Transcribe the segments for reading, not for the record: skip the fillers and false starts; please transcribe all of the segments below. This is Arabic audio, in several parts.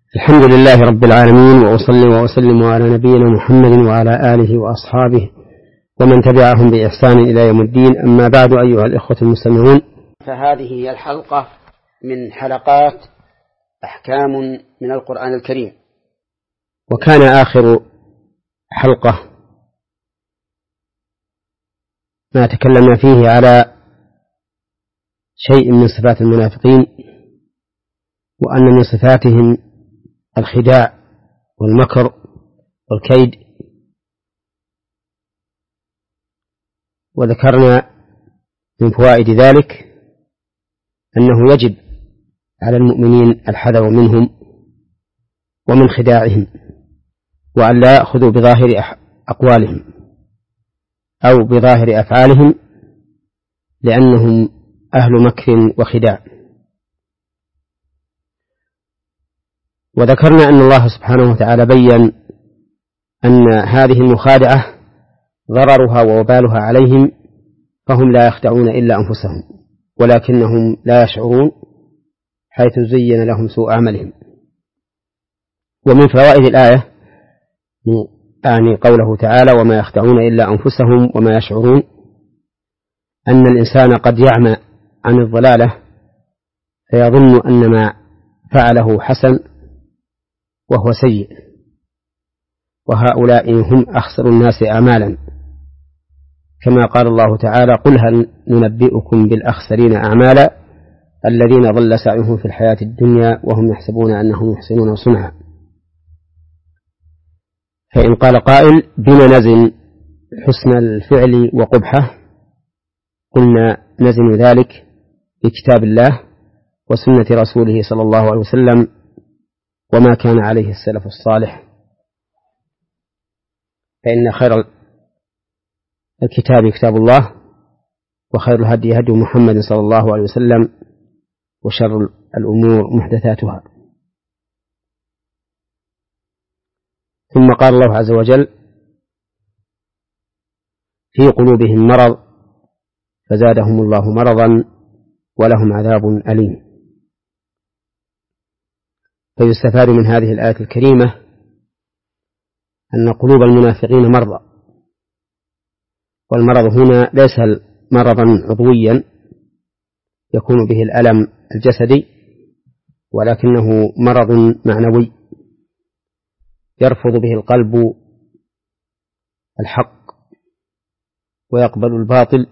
الحمد لله رب العالمين، وأصلي وأسلم على نبينا محمد وعلى آله وأصحابه ومن تبعهم بإحسان إلى يوم الدين. أما بعد، أيها الإخوة المستمعون، فهذه هي الحلقة من حلقات أحكام من القرآن الكريم، وكان آخر حلقة ما تكلمنا فيه على شيء من صفات المنافقين، وأن من صفاتهم الخداع والمكر والكيد. وذكرنا من فوائد ذلك أنه يجب على المؤمنين الحذر منهم ومن خداعهم، وأن لا يأخذوا بظاهر أقوالهم أو بظاهر أفعالهم، لأنهم أهل مكر وخداع. وذكرنا أن الله سبحانه وتعالى بيّن أن هذه المخادعة ضررها ووبالها عليهم، فهم لا يخدعون إلا أنفسهم ولكنهم لا يشعرون، حيث زين لهم سوء عملهم. ومن فوائد الآية يعني قوله تعالى: وما يخدعون إلا أنفسهم وما يشعرون، أن الإنسان قد يعمى عن الضلالة فيظن أن ما فعله حسن وهو سيء، وهؤلاء هم أخسر الناس أعمالا، كما قال الله تعالى: قل هل ننبئكم بالأخسرين أعمالا الذين ضل سعيهم في الحياة الدنيا وهم يحسبون أنهم يحسنون صنعا. فإن قال قائل: بما نزن حسن الفعل وقبحه؟ قلنا: نزن ذلك بكتاب الله وسنة رسوله صلى الله عليه وسلم وما كان عليه السلف الصالح، فإن خير الكتاب كتاب الله، وخير الهدي هدي محمد صلى الله عليه وسلم، وشر الأمور محدثاتها. ثم قال الله عز وجل: في قلوبهم مرض فزادهم الله مرضا ولهم عذاب أليم. فيستفاد من هذه الآية الكريمة أن قلوب المنافقين مرضى، والمرض هنا ليس مرضا عضويا يكون به الألم الجسدي، ولكنه مرض معنوي يرفض به القلب الحق ويقبل الباطل،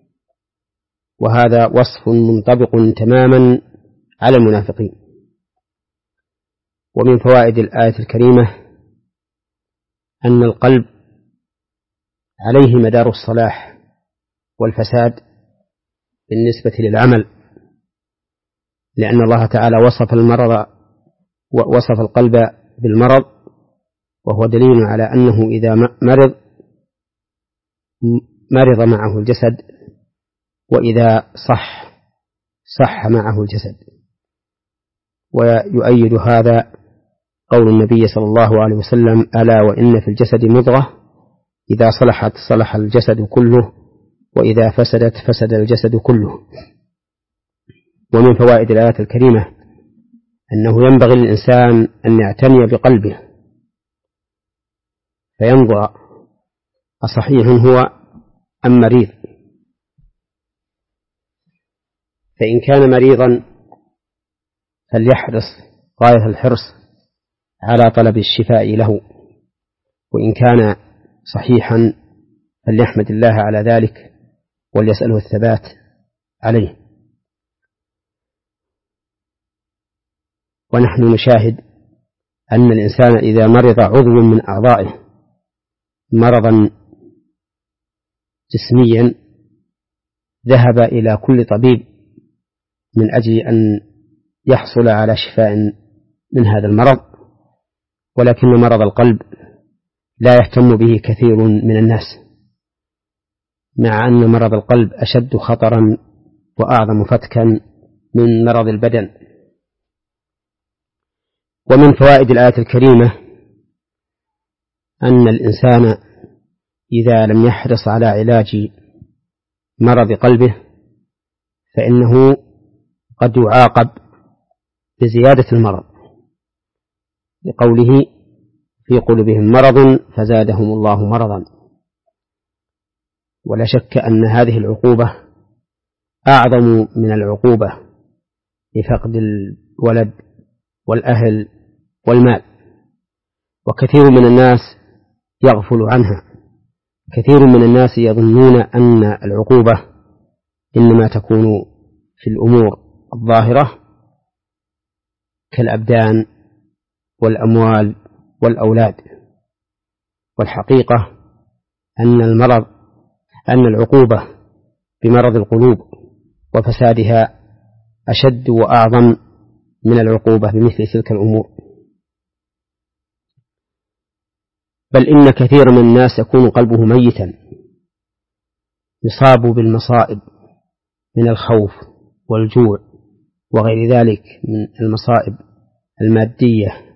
وهذا وصف منطبق تماما على المنافقين. ومن فوائد الآية الكريمة أن القلب عليه مدار الصلاح والفساد بالنسبة للعمل، لأن الله تعالى وصف القلب بالمرض، وهو دليل على أنه إذا مرض معه الجسد، وإذا صح معه الجسد. ويؤيد هذا قول النبي صلى الله عليه وسلم: ألا وإن في الجسد مضغة إذا صلحت صلح الجسد كله، وإذا فسدت فسد الجسد كله. ومن فوائد الآية الكريمة أنه ينبغي للإنسان أن يعتني بقلبه فينظر أصحيح هو أم مريض، فإن كان مريضا فليحرص غاية الحرص على طلب الشفاء له، وإن كان صحيحا فليحمد الله على ذلك وليسأله الثبات عليه. ونحن نشاهد أن الإنسان إذا مرض عضو من أعضائه مرضا جسميا ذهب إلى كل طبيب من أجل أن يحصل على شفاء من هذا المرض، ولكن مرض القلب لا يهتم به كثير من الناس، مع أن مرض القلب أشد خطرا وأعظم فتكا من مرض البدن. ومن فوائد الآية الكريمة أن الإنسان إذا لم يحرص على علاج مرض قلبه فإنه قد يعاقب بزيادة المرض، لقوله في قلوبهم مرض فزادهم الله مرضا. ولا شك أن هذه العقوبة أعظم من العقوبة لفقد الولد والأهل والمال، وكثير من الناس يغفل عنها. كثير من الناس يظنون أن العقوبة إنما تكون في الأمور الظاهرة كالأبدان والأموال والأولاد، والحقيقة أن العقوبة بمرض القلوب وفسادها أشد وأعظم من العقوبة بمثل تلك الأمور. بل إن كثير من الناس يكون قلبه ميتا، يصاب بالمصائب من الخوف والجوع وغير ذلك من المصائب المادية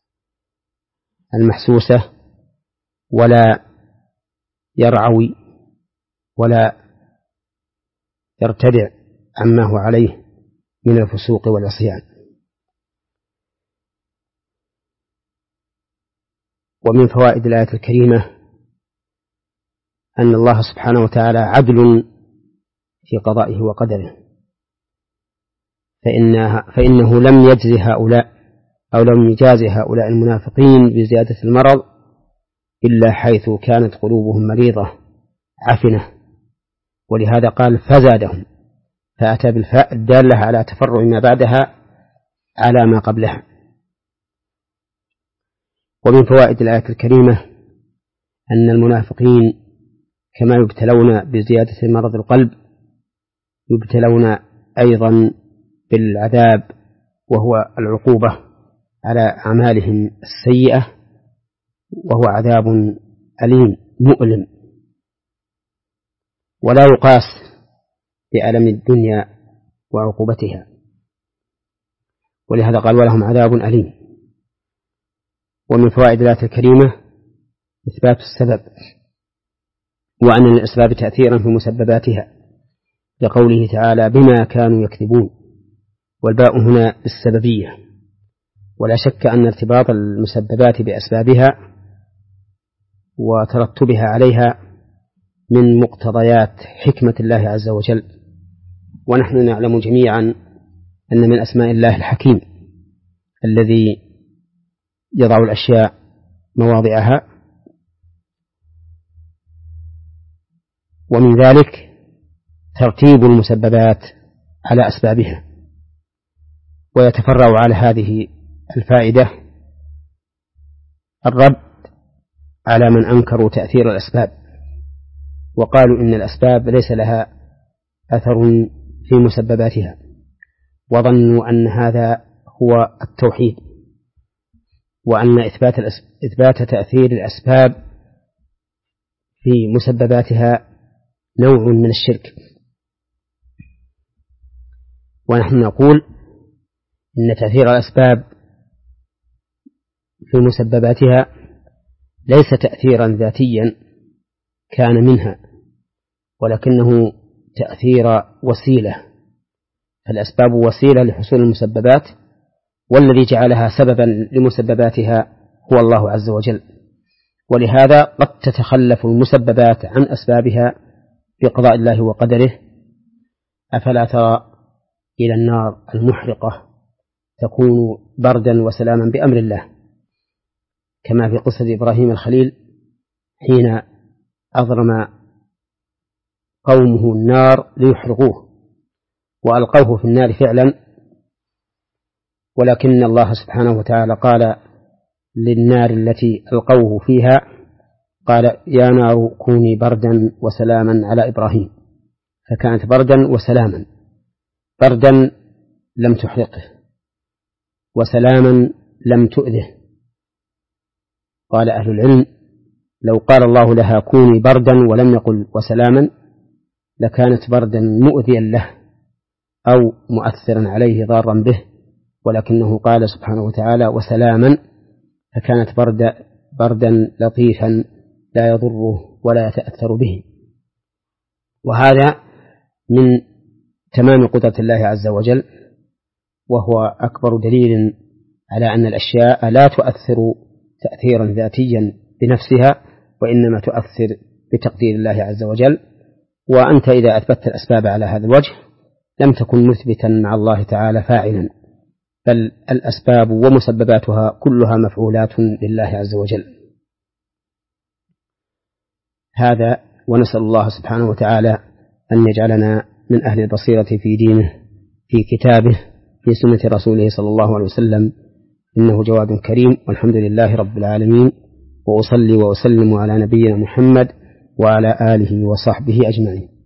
المحسوسة، ولا يرعوي ولا يرتدع عما هو عليه من الفسوق والعصيان. ومن فوائد الآية الكريمة أن الله سبحانه وتعالى عدل في قضائه وقدره، فإنه لم يجزي هؤلاء أو لم يجازي هؤلاء المنافقين بزيادة المرض إلا حيث كانت قلوبهم مريضة عفنة، ولهذا قال فزادهم، فأتى بالفاء الدالة على تفرع ما بعدها على ما قبلها. ومن فوائد الآية الكريمة أن المنافقين كما يبتلون بزيادة مرض القلب يبتلون أيضا بالعذاب، وهو العقوبة على أعمالهم السيئة، وهو عذاب أليم مؤلم ولا يقاس بألم الدنيا وعقوبتها، ولهذا قال ولهم عذاب أليم. ومن فوائد الآية الكريمة إثبات السبب، وأن للأسباب تأثيرا في مسبباتها، لقوله تعالى بما كانوا يكذبون، والباء هنا السببية. ولا شك أن ارتباط المسببات بأسبابها وترتبها عليها من مقتضيات حكمة الله عز وجل، ونحن نعلم جميعا أن من أسماء الله الحكيم الذي يضع الأشياء مواضعها، ومن ذلك ترتيب المسببات على أسبابها. ويتفرع على هذه الفائدة الرد على من أنكروا تأثير الأسباب وقالوا إن الأسباب ليس لها أثر في مسبباتها، وظنوا أن هذا هو التوحيد، وأن إثبات تأثير الأسباب في مسبباتها نوع من الشرك. ونحن نقول إن تأثير الأسباب في مسبباتها ليس تأثيرا ذاتيا كان منها، ولكنه تأثير وسيلة. الأسباب وسيلة لحصول المسببات، والذي جعلها سببا لمسبباتها هو الله عز وجل. ولهذا قد تتخلف المسببات عن أسبابها بقضاء الله وقدره. أفلا ترى إلى النار المحرقة تكون بردا وسلاما بأمر الله، كما في قصة إبراهيم الخليل حين أضرم قومه النار ليحرقوه وألقوه في النار فعلا، ولكن الله سبحانه وتعالى قال للنار التي ألقوه فيها قال يا نار كوني بردا وسلاما على إبراهيم، فكانت بردا وسلاما. بردا لم تحرقه، وسلاما لم تؤذه. قال أهل العلم لو قال الله لها كوني بردا ولم يقل وسلاما لكانت بردا مؤذيا له أو مؤثرا عليه ضارا به، ولكنه قال سبحانه وتعالى وسلاما، فكانت بردا لطيفا لا يضره ولا يتأثر به. وهذا من تمام قدرة الله عز وجل، وهو أكبر دليل على أن الأشياء لا تؤثر تأثيرا ذاتيا بنفسها، وإنما تؤثر بتقدير الله عز وجل. وأنت إذا أثبتت الأسباب على هذا الوجه لم تكن مثبتا مع الله تعالى فاعلا، بل الأسباب ومسبباتها كلها مفعولات لله عز وجل. هذا، ونسأل الله سبحانه وتعالى أن يجعلنا من أهل البصيرة في دينه، في كتابه، في سنة رسوله صلى الله عليه وسلم، إنه جواد كريم. والحمد لله رب العالمين، وأصلي وأسلم على نبينا محمد وعلى آله وصحبه أجمعين.